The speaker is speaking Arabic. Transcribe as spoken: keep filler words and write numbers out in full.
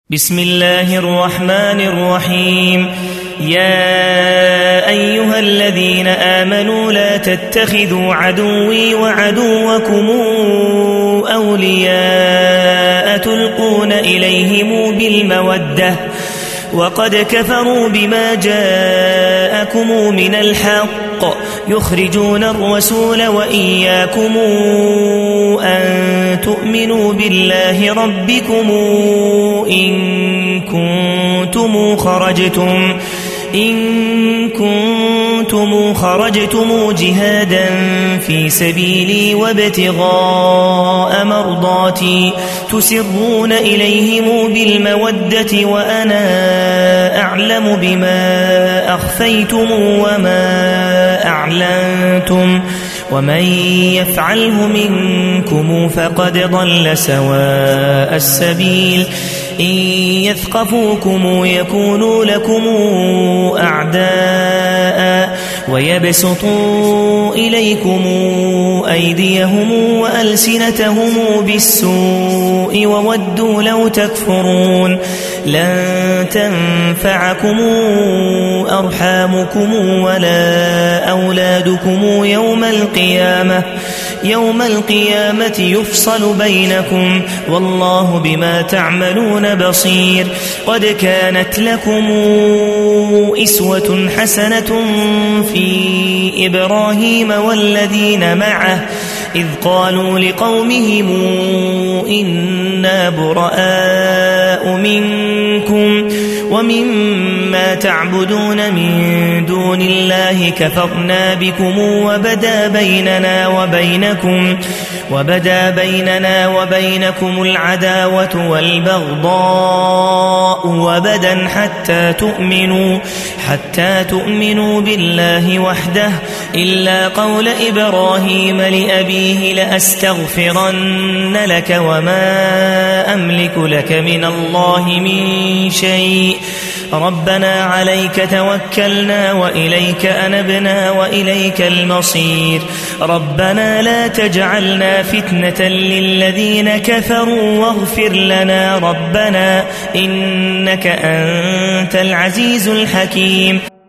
بسم الله الرحمن الرحيم. يا أيها الذين آمنوا لا تتخذوا عدوي وعدوكم أولياء تلقون إليهم بالمودة وقد كفروا بما جاءكم من الحق يخرجون الرسول وإياكم أن تؤمنوا بالله ربكم إن كنتم خرجتم إن كنتم خرجتم جهادا في سبيلي وابتغاء مرضاتي تسرون إليهم بالمودة وأنا أعلم بما أخفيتم وما أعلنتم ومن يفعله منكم فقد ضل سواء السبيل. إن يثقفوكم يكونوا لكم أعداء ويبسطوا إليكم أيديهم وألسنتهم بالسوء وودوا لو تكفرون. لن تنفعكم أرحامكم ولا أولادكم يوم القيامة يوم القيامة يفصل بينكم والله بما تعملون بصير. قد كانت لكم أسوة حسنة في إبراهيم والذين معه إذ قالوا لقومهم إنا براء منكم ومما تعبدون من دون الله كفرنا بكم وبدا بيننا وبينكم وبدا بيننا وبينكم العداوة والبغضاء وبدا حتى تؤمنوا حتى تؤمنوا بالله وحده إلا قول إبراهيم لأبيه لأستغفرن لك وما أملك لك من الله من شيء ربنا عليك توكلنا وإليك أنبنا وإليك المصير. ربنا لا تجعلنا فتنة للذين كفروا واغفر لنا ربنا إنك أنت العزيز الحكيم.